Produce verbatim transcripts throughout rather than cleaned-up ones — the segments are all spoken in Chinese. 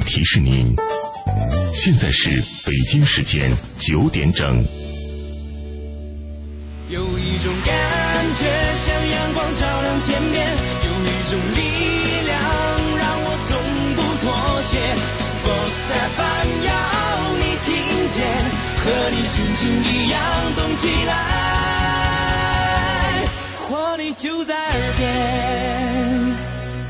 提示您，现在是北京时间九点整。 有一种感觉像阳光照亮天边，有一种力量让我从不妥协。Boss F M 要你听见，和你心情一样动起来，活力就在耳边。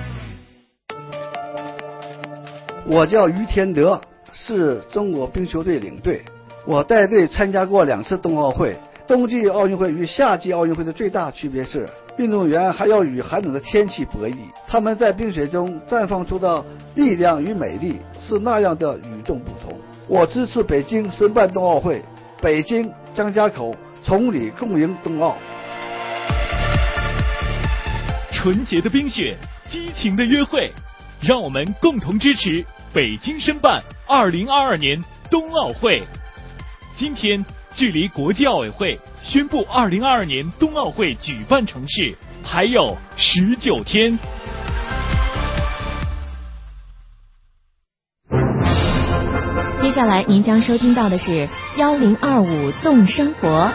我叫于天德，是中国冰球队领队，我带队参加过两次冬奥会。冬季奥运会与夏季奥运会的最大区别是，运动员还要与寒冷的天气博弈，他们在冰水中绽放出的力量与美丽是那样的与众不同。我支持北京申办冬奥会，北京、张家口崇礼共赢冬奥。 纯洁的冰雪，激情的约会，让我们共同支持北京申办二零二二年冬奥会。今天距离国际奥委会宣布二零二二年冬奥会举办城市还有十九天。 接下来您将收听到的是幺零二五动生活。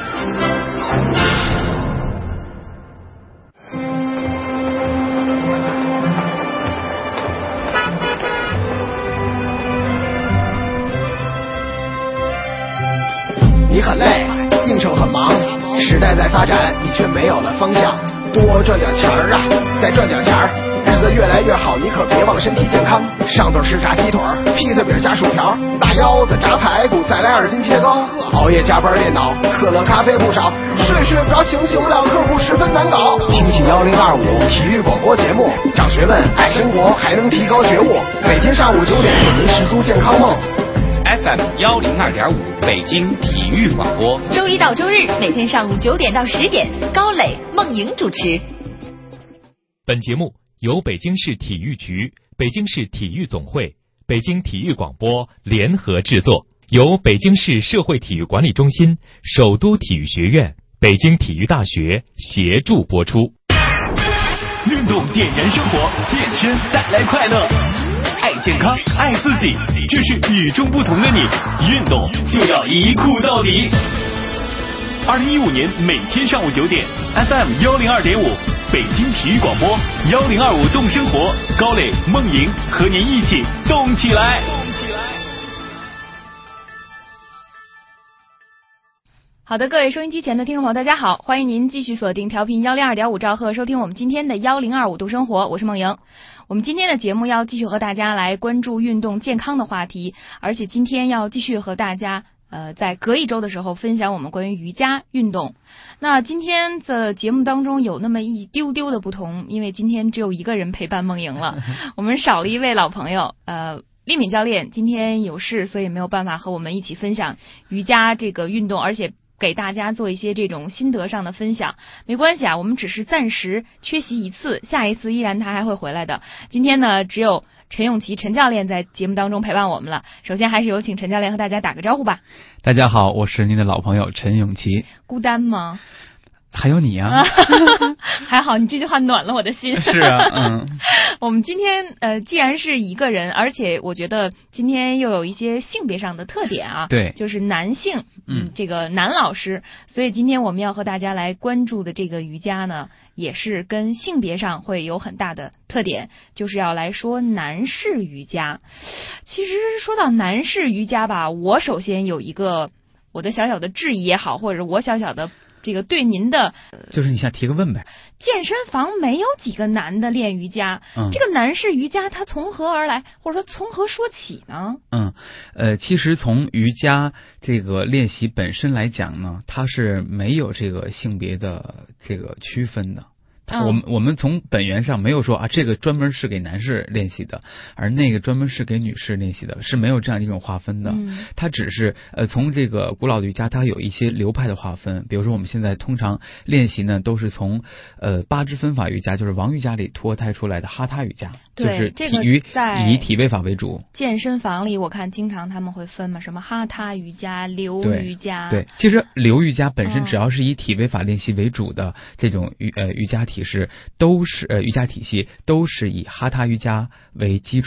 你很累，应酬很忙，时代在发展，你却没有了方向。多赚点钱儿啊，再赚点钱儿，日子越来越好，你可别忘身体健康。上顿吃炸鸡腿，披萨饼加薯条，大腰子炸排骨，再来二斤切糕。熬夜加班电脑，可乐咖啡不少，睡睡不着醒醒不了，客户十分难搞。听起幺零二五体育广播节目，长学问，爱生活，还能提高觉悟。每天上午九点，给您实足健康梦。 F M 幺零二点五北京体育广播， 周一到周日每天上午九点到十点，高磊、孟莹主持。 本节目由北京市体育局、北京市体育总会、北京体育广播联合制作，由北京市社会体育管理中心、首都体育学院、北京体育大学协助播出。运动点燃生活，健身带来快乐。爱健康，爱自己，这是与众不同的你。运动就要一酷到底。二零一五年每天上午九点 ，F M 幺零二点五，北京体育广播幺零二五动生活，高磊、孟莹和您一起动起来。 好的，各位收音机前的听众朋友，大家好，欢迎您继续锁定调频幺零二点五兆赫，收听我们今天的幺零二五度生活，我是孟莹。我们今天的节目要继续和大家来关注运动健康的话题，而且今天要继续和大家呃在隔一周的时候分享我们关于瑜伽运动。那今天的节目当中有那么一丢丢的不同，因为今天只有一个人陪伴孟莹了，我们少了一位老朋友，呃丽敏教练今天有事，所以没有办法和我们一起分享瑜伽这个运动，而且给大家做一些这种心得上的分享。没关系啊，我们只是暂时缺席一次，下一次依然他还会回来的。今天呢，只有陈永琪陈教练在节目当中陪伴我们了。首先还是有请陈教练和大家打个招呼吧。 大家好，我是您的老朋友陈永琪。 孤单吗？ 还有你啊。 还好，你这句话暖了我的心。 是啊，嗯。 我们今天呃，既然是一个人，而且我觉得今天又有一些性别上的特点啊， 对， 就是男性，嗯，这个男老师，所以今天我们要和大家来关注的这个瑜伽呢，也是跟性别上会有很大的特点，就是要来说男士瑜伽。其实说到男士瑜伽吧，我首先有一个我的小小的质疑也好，或者我小小的这个对您的， 就是你想提个问呗。 健身房没有几个男的练瑜伽，嗯，这个男士瑜伽它从何而来，或者说从何说起呢？ 嗯，呃，其实从瑜伽这个练习本身来讲呢，它是没有这个性别的这个区分的。我们我们从本源上没有说啊，这个专门是给男士练习的，而那个专门是给女士练习的，是没有这样一种划分的。嗯、它只是呃从这个古老的瑜伽，它有一些流派的划分。比如说我们现在通常练习呢，都是从呃八支分法瑜伽，就是王瑜伽里脱胎出来的哈他瑜伽，就是体育、这个、以体位法为主。 健身房里我看经常他们会分嘛，什么哈他瑜伽、流瑜伽。 对，对其实流瑜伽本身只要是以体位法练习为主的这种瑜呃瑜伽体。是都是呃瑜伽体系都是以哈他瑜伽为基础的，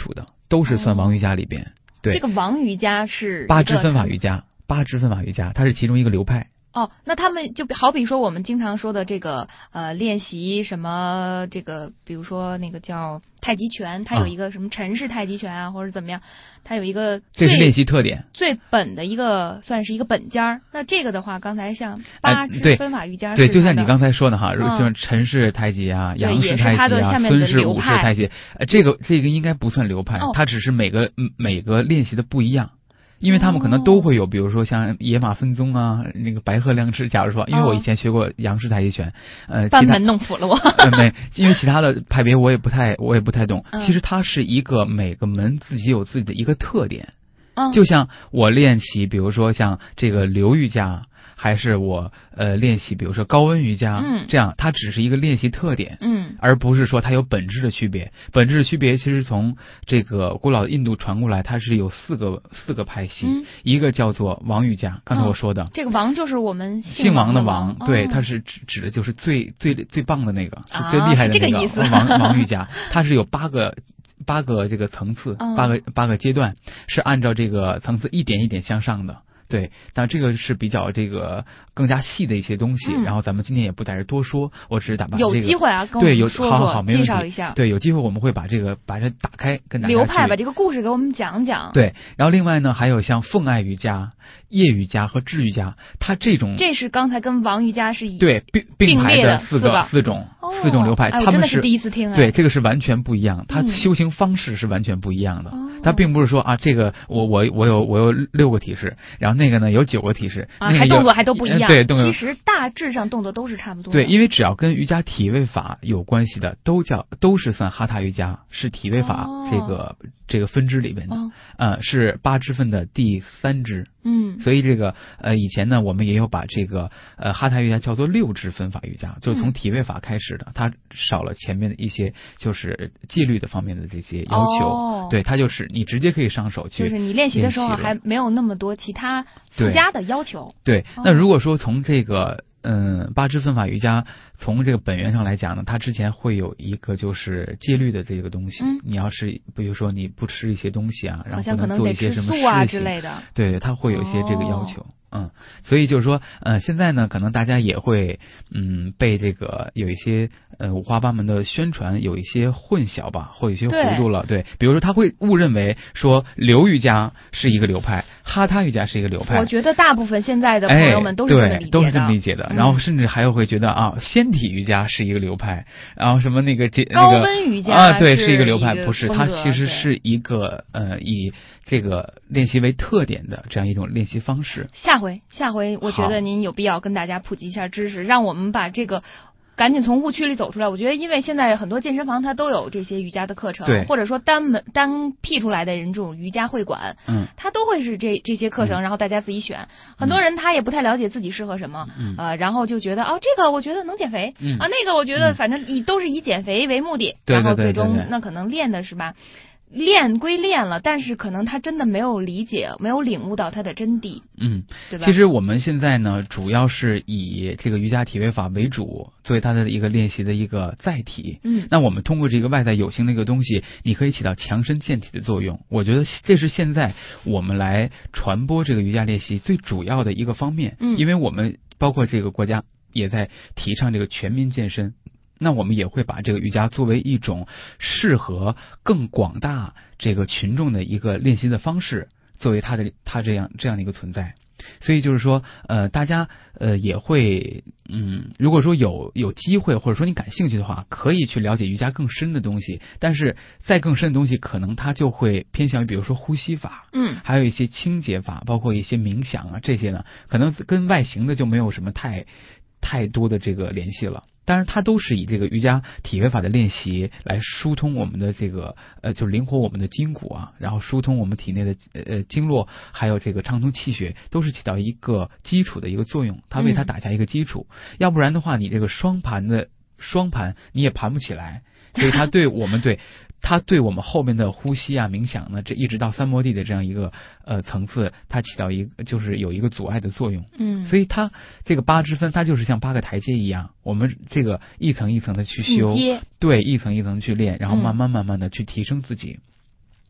都是算王瑜伽里边。哦、对， 这个王瑜伽是八支分法瑜伽，八支分法瑜伽，它是其中一个流派。 哦，那他们就好比说我们经常说的这个呃练习什么这个，比如说那个叫太极拳，它有一个什么陈氏太极拳啊，或者怎么样，它有一个这是练习特点， 最本的一个算是一个本家儿。那这个的话，刚才像八支分法瑜伽、 哎，对，对就像你刚才说的哈，嗯、像陈氏太极啊、杨氏太极啊、孙氏、武氏太极，呃，这个这个应该不算流派，哦、它只是每个每个练习的不一样。因为他们可能都会有，比如说像野马分鬃啊，那个白鹤亮翅。假如说，因为我以前学过杨氏太极拳，呃， 班门弄斧了我。 呃，没，因为其他的派别我也不太，我也不太懂。其实它是一个每个门自己有自己的一个特点。嗯，就像我练习，比如说像这个流瑜伽。还是我呃练习，比如说高温瑜伽，嗯，这样它只是一个练习特点，嗯，而不是说它有本质的区别。本质的区别其实从这个古老的印度传过来，它是有四个四个派系，嗯、一个叫做王瑜伽，刚才我说的，哦、 这个王就是我们姓王的王， 王对， 哦、 它是指指的就是最最最棒的那个， 啊、 最厉害的那个， 这个意思王王瑜伽，它是有八个。八个这个层次， 嗯、 八个八个阶段，是按照这个层次一点一点向上的。对，但这个是比较这个更加细的一些东西，嗯、然后咱们今天也不在这多说，我只是打把、这个、 有机会啊，跟我们说说， 好好好，没问题， 介绍一下。 对，有机会我们会把这个把这打开，跟大家流派把这个故事给我们讲讲。 对，然后另外呢，还有像奉爱瑜伽、叶瑜伽和智瑜伽，它这种这是刚才跟王瑜伽是以对并并排的四个四种、哦、四种流派， 哎、 他们是第一次听、哎， 对，这个是完全不一样，它修行方式是完全不一样的。嗯、它并不是说啊，这个我我我有我有六个体式，然后那个呢有九个体式， 啊，还动作还都不一样。 对，动作其实大致上动作都是差不多的。 对，因为只要跟瑜伽体位法有关系的，都叫都是算哈塔瑜伽，是体位法这个、哦、这个分支里面的，哦、呃，是八支分的第三支。 嗯， 所以这个呃以前呢，我们也有把这个呃哈塔瑜伽叫做六支分法瑜伽，就是从体位法开始的，嗯、它少了前面的一些就是纪律的方面的这些要求。 哦、 对，它就是你直接可以上手去， 就是你练习的时候还没有那么多其他附加的要求。 对，对哦、那如果说从这个嗯八支分法瑜伽从这个本源上来讲呢，它之前会有一个就是戒律的这个东西， 嗯、 你要是比如说你不吃一些东西啊，然后不能做一些什么事情啊之类的， 对，它会有一些这个要求。哦嗯，所以就是说，呃，现在呢，可能大家也会，嗯，被这个有一些呃五花八门的宣传有一些混淆吧，或有一些糊涂了。对，对比如说他会误认为说流瑜伽是一个流派，哈他瑜伽是一个流派。 我觉得大部分现在的朋友们都是这么理解的， 哎、对，都是这么理解的。 嗯、 然后甚至还有会觉得啊，仙体瑜伽是一个流派，然后什么那个这高温瑜伽啊，对，是一个流派， 不是，它其实是一个呃以这个练习为特点的这样一种练习方式。 下回，下回。我觉得您有必要跟大家普及一下知识，让我们把这个赶紧从误区里走出来。我觉得，因为现在很多健身房它都有这些瑜伽的课程， 对， 或者说单门单辟出来的人这种瑜伽会馆， 嗯， 它都会是这这些课程， 嗯、 然后大家自己选。很多人他也不太了解自己适合什么， 嗯、 呃，然后就觉得哦，这个我觉得能减肥， 嗯、 啊，那个我觉得反正以都是以减肥为目的， 对然后最对对对对终那可能练的是吧？练归练了，但是可能他真的没有理解，没有领悟到它的真谛。 嗯， 对吧？ 其实我们现在呢，主要是以这个瑜伽体位法为主，作为它的一个练习的一个载体。 嗯， 那我们通过这个外在有形的一个东西，你可以起到强身健体的作用。我觉得这是现在我们来传播这个瑜伽练习最主要的一个方面。 嗯， 因为我们包括这个国家也在提倡这个全民健身。那我们也会把这个瑜伽作为一种适合更广大这个群众的一个练习的方式，作为它的它这样这样的一个存在。所以就是说，呃，大家呃也会，嗯，如果说有有机会或者说你感兴趣的话，可以去了解瑜伽更深的东西。但是再更深的东西，可能它就会偏向于，比如说呼吸法， 嗯， 还有一些清洁法，包括一些冥想啊这些呢，可能跟外形的就没有什么太太多的这个联系了。当然，它都是以这个瑜伽体位法的练习来疏通我们的这个呃，就是灵活我们的筋骨啊，然后疏通我们体内的呃经络，还有这个畅通气血，都是起到一个基础的一个作用，它为它打下一个基础。嗯、要不然的话，你这个双盘的双盘你也盘不起来，所以它对我们对。它对我们后面的呼吸啊、冥想呢，这一直到三摩地的这样一个呃层次，它起到一个就是有一个阻碍的作用。 嗯， 所以它这个八支分，它就是像八个台阶一样，我们这个一层一层的去修，对，一层一层去练，然后慢慢慢慢的去提升自己。嗯、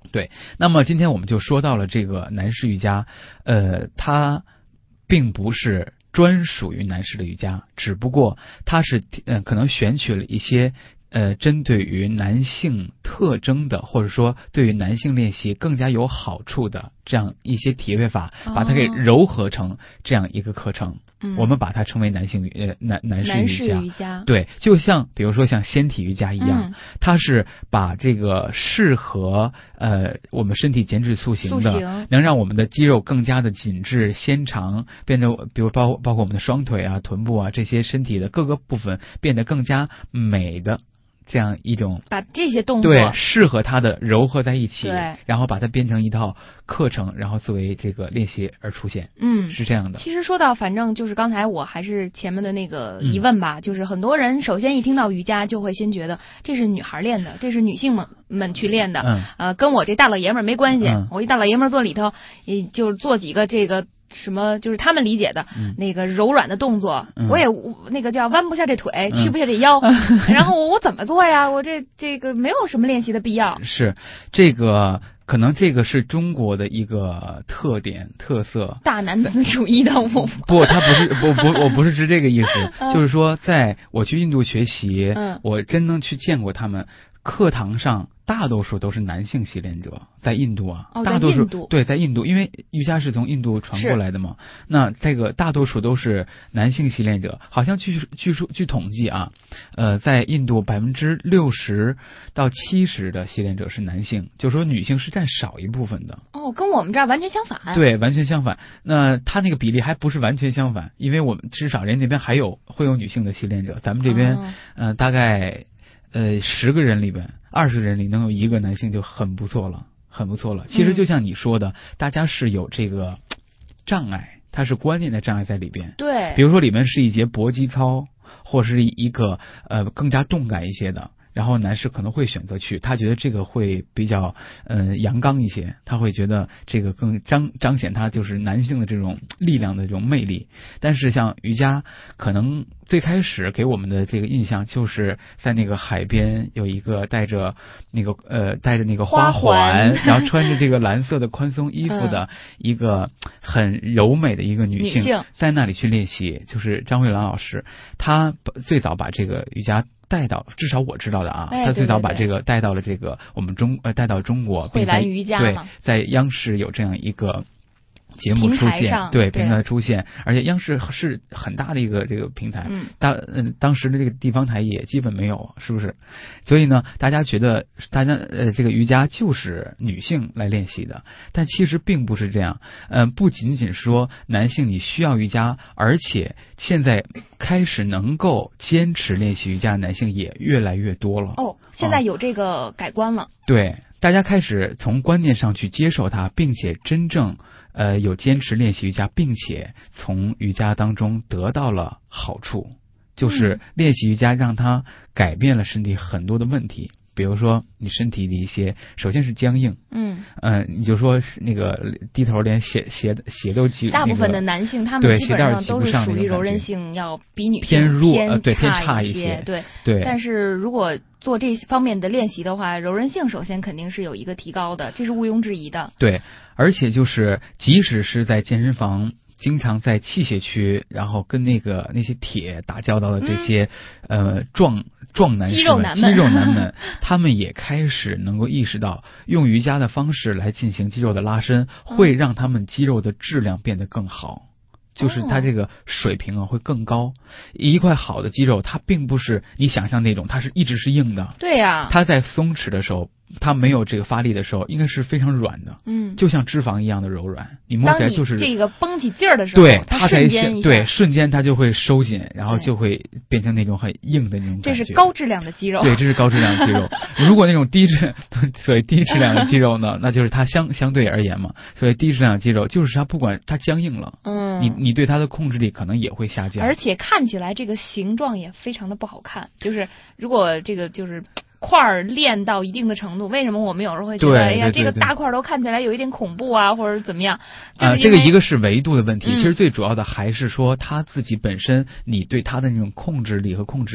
对，那么今天我们就说到了这个男士瑜伽，呃，它并不是专属于男士的瑜伽，只不过它是呃可能选取了一些呃针对于男性特征的，或者说对于男性练习更加有好处的这样一些体位法，把它给糅合成这样一个课程。嗯、我们把它称为男性呃男男士瑜伽。 瑜伽对，就像比如说像纤体瑜伽一样，嗯、它是把这个适合呃我们身体减脂塑形的， 形能让我们的肌肉更加的紧致纤长，变得比如包包括我们的双腿啊、臀部啊这些身体的各个部分变得更加美的。这样一种把这些动作对适合它的糅合在一起， 对， 然后把它编成一套课程，然后作为这个练习而出现。 嗯， 是这样的。 其实说到，反正就是刚才我还是前面的那个疑问吧，嗯、就是很多人首先一听到瑜伽就会先觉得这是女孩练的，这是女性们们去练的， 嗯， 呃，跟我这大老爷们儿没关系。 嗯、 我一大老爷们儿坐里头，也就是做几个这个。什么就是他们理解的、嗯、那个柔软的动作， 嗯、 我也那个叫弯不下这腿， 嗯、 屈不下这腰，然后我我怎么做呀？我这这个没有什么练习的必要。 是这个，可能这个是中国的一个特点特色， 大男子主义的我不，他不是不不，我不是指这个意思，嗯、就是说，在我去印度学习， 嗯、 我真能去见过他们课堂上。大多数都是男性习练者，在印度啊， 哦、 大多数在印度对，在印度，因为瑜伽是从印度传过来的嘛。那这个大多数都是男性习练者，好像据据说据统计啊，呃，在印度百分之六十到七十的习练者是男性，就说女性是占少一部分的。 哦，跟我们这儿完全相反。 对，完全相反。那他那个比例还不是完全相反，因为我们至少人那边还有会有女性的习练者，咱们这边、哦、呃大概。呃，十个人里边，二十个人里能有一个男性就很不错了，很不错了。其实就像你说的，嗯、大家是有这个障碍，它是观念的障碍在里边。 对， 比如说里面是一节搏击操，或是一个呃更加动感一些的。然后男士可能会选择去，他觉得这个会比较呃阳刚一些，他会觉得这个更彰彰显他就是男性的这种力量的这种魅力。但是像瑜伽，可能最开始给我们的这个印象就是在那个海边有一个带着那个呃带着那个花环，然后穿着这个蓝色的宽松衣服的一个很柔美的一个女性， 女性在那里去练习。就是张慧兰老师，她最早把这个瑜伽带到，至少我知道的啊， 哎、 他最早把这个带到了这个我们中呃带到中国， 慧兰瑜伽对，在央视有这样一个节目出现，对平台出现，而且央视是很大的一个这个平台， 嗯， 当嗯当时的这个地方台也基本没有，是不是？所以呢，大家觉得大家呃这个瑜伽就是女性来练习的，但其实并不是这样，嗯、呃，不仅仅说男性你需要瑜伽，而且现在开始能够坚持练习瑜伽的男性也越来越多了。 哦，现在有这个改观了。 嗯、对，大家开始从观念上去接受它，并且真正呃有坚持练习瑜伽，并且从瑜伽当中得到了好处，就是练习瑜伽让它改变了身体很多的问题。比如说你身体的一些，首先是僵硬， 嗯， 呃，你就说那个低头连鞋鞋鞋都挤， 大部分的男性、那个、他们基本上都是属于柔韧性要比女性偏弱， 偏呃、对偏差一些，对对。 但是如果做这方面的练习的话，柔韧性首先肯定是有一个提高的，这是毋庸置疑的。 对，而且就是即使是在健身房。经常在器械区，然后跟那个那些铁打交道的这些、嗯、呃壮壮男士们、 肌肉男们、肌肉男们，他们也开始能够意识到，用瑜伽的方式来进行肌肉的拉伸，会让他们肌肉的质量变得更好。就是它这个水平啊会更高，一块好的肌肉，它并不是你想象那种，它是一直是硬的。 对呀、啊， 它在松弛的时候，它没有这个发力的时候，应该是非常软的， 嗯， 就像脂肪一样的柔软。你摸起来就是这个绷起劲儿的时候， 对， 它才瞬对瞬间它就会收紧，然后就会变成那种很硬的那种感觉。 这是高质量的肌肉。 对，这是高质量的肌肉。如果那种低质，所谓低质量的肌肉呢，那就是它相相对而言嘛。所以低质量的肌肉就是它不管它僵硬了， 嗯， 你你对它的控制力可能也会下降， 而且看起来这个形状也非常的不好看。就是如果这个就是块儿练到一定的程度，为什么我们有时候会觉得，哎呀，这个大块都看起来有一点恐怖啊，或者怎么样？啊、 呃，这个一个是维度的问题、 嗯， 其实最主要的还是说他自己本身，你对他的那种控制力和控制感。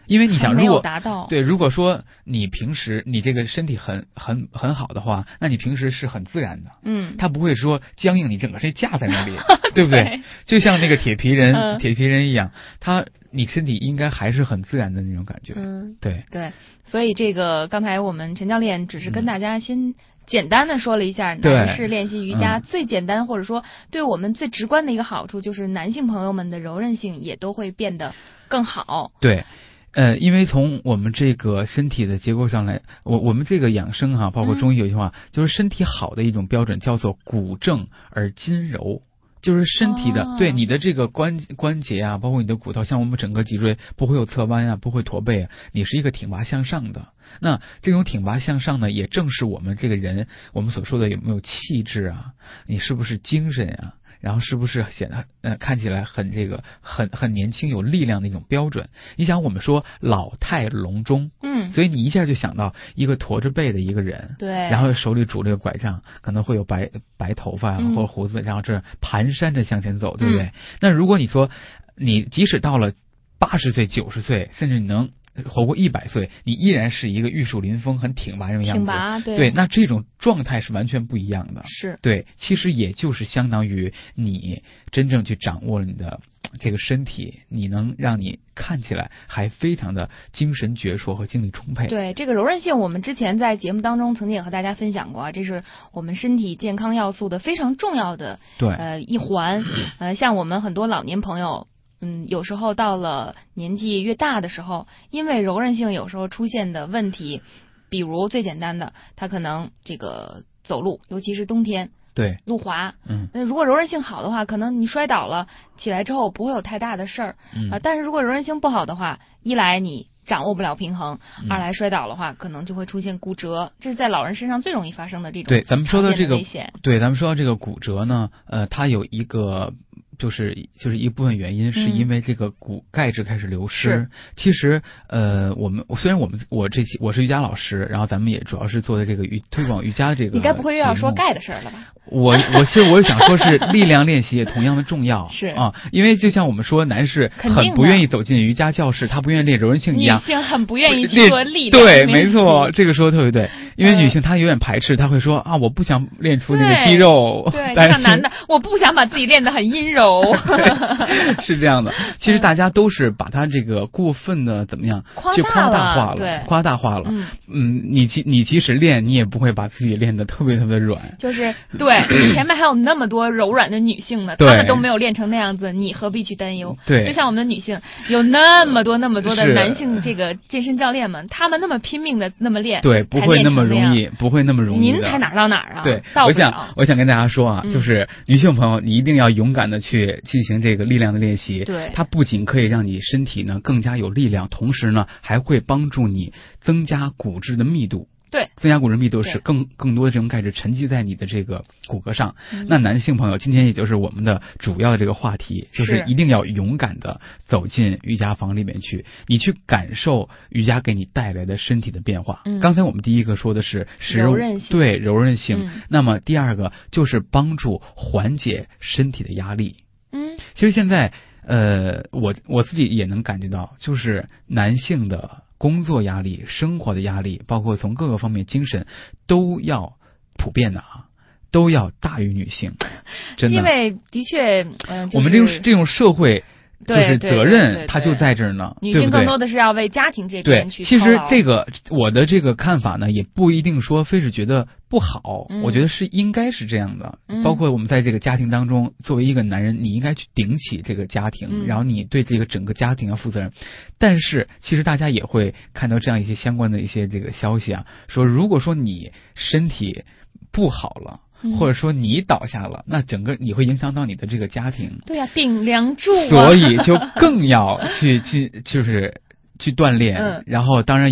因为你想，如果达到对，如果说你平时你这个身体很很很好的话，那你平时是很自然的， 嗯， 它不会说僵硬，你整个身架在那里，对不对？对，就像那个铁皮人、嗯、铁皮人一样，他你身体应该还是很自然的那种感觉， 嗯， 对对，所以这个刚才我们陈教练只是跟大家先简单的说了一下男士练习瑜伽最简单、嗯、或者说对我们最直观的一个好处，就是男性朋友们的柔韧性也都会变得更好。 对。呃，因为从我们这个身体的结构上来，我我们这个养生哈，包括中医有句话，嗯、就是身体好的一种标准叫做骨正而筋柔，就是身体的、哦、对你的这个关关节啊，包括你的骨头，像我们整个脊椎不会有侧弯啊，不会驼背啊，你是一个挺拔向上的。那这种挺拔向上呢，也正是我们这个人我们所说的有没有气质啊，你是不是精神啊？然后是不是显得呃看起来很这个很很年轻有力量的一种标准？你想我们说老态龙钟， 嗯， 所以你一下就想到一个驼着背的一个人， 对， 然后手里拄着个拐杖，可能会有白白头发啊、嗯、或者胡子，然后这蹒跚着向前走，对不对？嗯、那如果你说你即使到了八十岁、九十岁，甚至你能活过一百岁，你依然是一个玉树临风、很挺拔那种样子。 挺拔，对。 对，那这种状态是完全不一样的。 是。 对，其实也就是相当于你真正去掌握了你的这个身体，你能让你看起来还非常的精神矍铄和精力充沛。 对，这个柔韧性，我们之前在节目当中曾经也和大家分享过啊，这是我们身体健康要素的非常重要的对呃一环。呃，像我们很多老年朋友。嗯，有时候到了年纪越大的时候，因为柔韧性有时候出现的问题，比如最简单的，他可能这个走路，尤其是冬天， 对， 路滑， 嗯， 那如果柔韧性好的话，可能你摔倒了，起来之后不会有太大的事儿， 嗯、 呃，但是如果柔韧性不好的话，一来你掌握不了平衡，嗯、二来摔倒的话，可能就会出现骨折，这是在老人身上最容易发生的这种对，咱们说到这个危险。 对，咱们说到这个骨折呢，呃，它有一个。就是就是一部分原因是因为这个骨钙质开始流失。 嗯、 其实呃，我们虽然我们我这期我是瑜伽老师，然后咱们也主要是做的这个瑜推广瑜伽这个。 你该不会又要说钙的事儿了吧？ 我我其实我想说是力量练习也同样的重要。 是啊，因为就像我们说男士很不愿意走进瑜伽教室，他不愿意练柔韧性一样， 女性很不愿意去做力量。 对，没错，这个说的特别对。因为女性她有点排斥，她会说啊，我不想练出那个肌肉。 对，像男的，我不想把自己练得很阴柔。 是这样的，其实大家都是把它这个过分的怎么样，就夸大化了， 对， 夸大化了。 嗯嗯，你即你即使练，你也不会把自己练得特别特别软。 就是对，前面还有那么多柔软的女性呢，她们都没有练成那样子，你何必去担忧？ 对， 就像我们的女性，有那么多那么多的男性这个健身教练们，他们那么拼命的那么练， 对，不会那么容易，不会那么容易。 您才哪儿到哪儿啊？ 对，我想我想跟大家说啊， 嗯、 就是女性朋友，你一定要勇敢的去进行这个力量的练习。 对， 它不仅可以让你身体呢更加有力量，同时呢还会帮助你增加骨质的密度。 对， 增加骨质密度是更更多的这种钙质沉积在你的这个骨骼上。 嗯、 那男性朋友，今天也就是我们的主要的这个话题，就是一定要勇敢的走进瑜伽房里面去，你去感受瑜伽给你带来的身体的变化。 嗯、 刚才我们第一个说的是使柔韧性， 对柔韧性。 嗯、 那么第二个就是帮助缓解身体的压力。 嗯， 其实现在呃，我我自己也能感觉到，就是男性的工作压力、生活的压力，包括从各个方面精神都要普遍的啊，都要大于女性，真的。 因为的确，嗯、就是， 我们这种这种社会。就是责任，它就在这儿呢。 女性更多的是要为家庭这边去。 对，其实这个我的这个看法呢，也不一定说非是觉得不好， 嗯、 我觉得是应该是这样的。 嗯、 包括我们在这个家庭当中，作为一个男人，你应该去顶起这个家庭， 嗯、 然后你对这个整个家庭要负责任。但是，其实大家也会看到这样一些相关的一些这个消息啊，说如果说你身体不好了。或者说你倒下了，那整个你会影响到你的这个家庭。 对呀、啊，顶梁柱、啊。 所以就更要去去就是去锻炼， 嗯、 然后当然也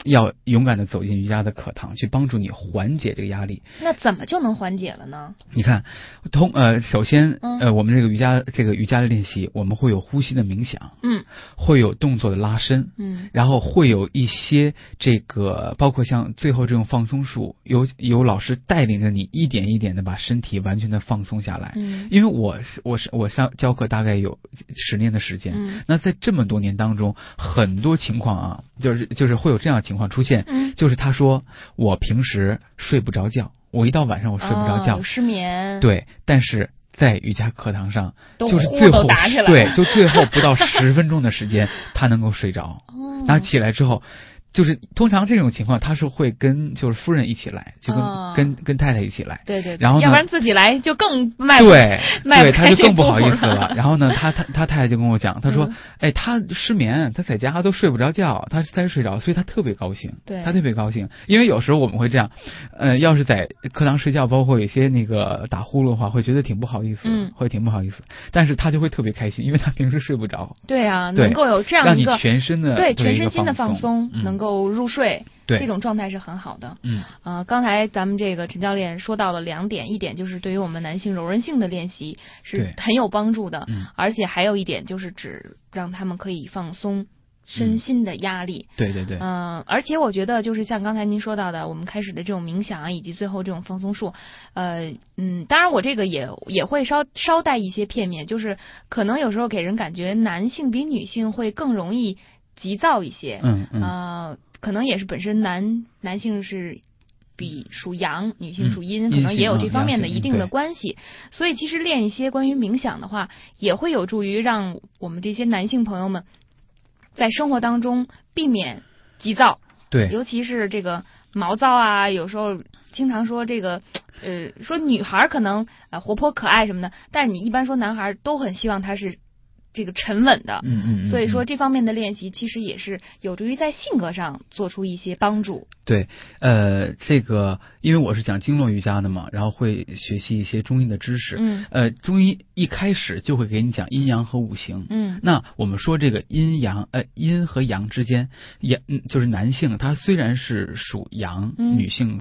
要勇敢的走进瑜伽的课堂，去帮助你缓解这个压力。 那怎么就能缓解了呢？ 你看，通呃，首先呃，我们这个瑜伽这个瑜伽的练习，我们会有呼吸的冥想， 嗯， 会有动作的拉伸， 嗯， 然后会有一些这个，包括像最后这种放松术，有有老师带领着你一点一点的把身体完全的放松下来。 嗯， 因为我是我是我上教课大概有十年的时间， 嗯， 那在这么多年当中，很多情况啊，就是就是会有这样的情况出现， 嗯， 就是他说我平时睡不着觉，我一到晚上我睡不着觉， 哦、失眠， 对，但是在瑜伽课堂上， 都就是最后打起来对，就最后不到十分钟的时间，他能够睡着， 哦、 然后起来之后。就是通常这种情况，他是会跟就是夫人一起来，就跟、 哦、 跟跟太太一起来。 对对对。 然后呢， 要不然自己来就更迈不对迈不对，他就更不好意思了。 了。然后呢，他他他太太就跟我讲，他说：“ 嗯、 哎，他失眠，他在家都睡不着觉，他才睡着，所以他特别高兴。 对， 他特别高兴，因为有时候我们会这样，呃，要是在课堂睡觉，包括有些那个打呼噜的话，会觉得挺不好意思， 嗯， 会挺不好意思。但是他就会特别开心，因为他平时睡不着。 对啊， 对能够有这样一个让你全身的对全身心的放放松， 嗯、 能够入睡。” 对， 这种状态是很好的。 嗯， 呃，刚才咱们这个陈教练说到了两点，一点就是对于我们男性柔韧性的练习是很有帮助的， 嗯， 而且还有一点就是指让他们可以放松身心的压力。 嗯、对对对。 嗯、呃，而且我觉得就是像刚才您说到的，我们开始的这种冥想啊，以及最后这种放松术，呃，嗯，当然我这个也也会稍稍带一些片面，就是可能有时候给人感觉男性比女性会更容易急躁一些。 嗯嗯。 呃可能也是本身男男性是比属阳，女性属阴， 嗯、 可能也有这方面的阴一定的关系。所以其实练一些关于冥想的话，也会有助于让我们这些男性朋友们在生活当中避免急躁。 对， 尤其是这个毛躁啊，有时候经常说这个呃，说女孩可能呃活泼可爱什么的，但是你一般说男孩都很希望他是这个沉稳的， 嗯嗯嗯， 所以说这方面的练习其实也是有助于在性格上做出一些帮助。 对，呃，这个因为我是讲经络瑜伽的嘛，然后会学习一些中医的知识， 嗯， 呃，中医一开始就会给你讲阴阳和五行， 嗯， 那我们说这个阴阳，呃，阴和阳之间，阳就是男性他虽然是属阳， 嗯、 女性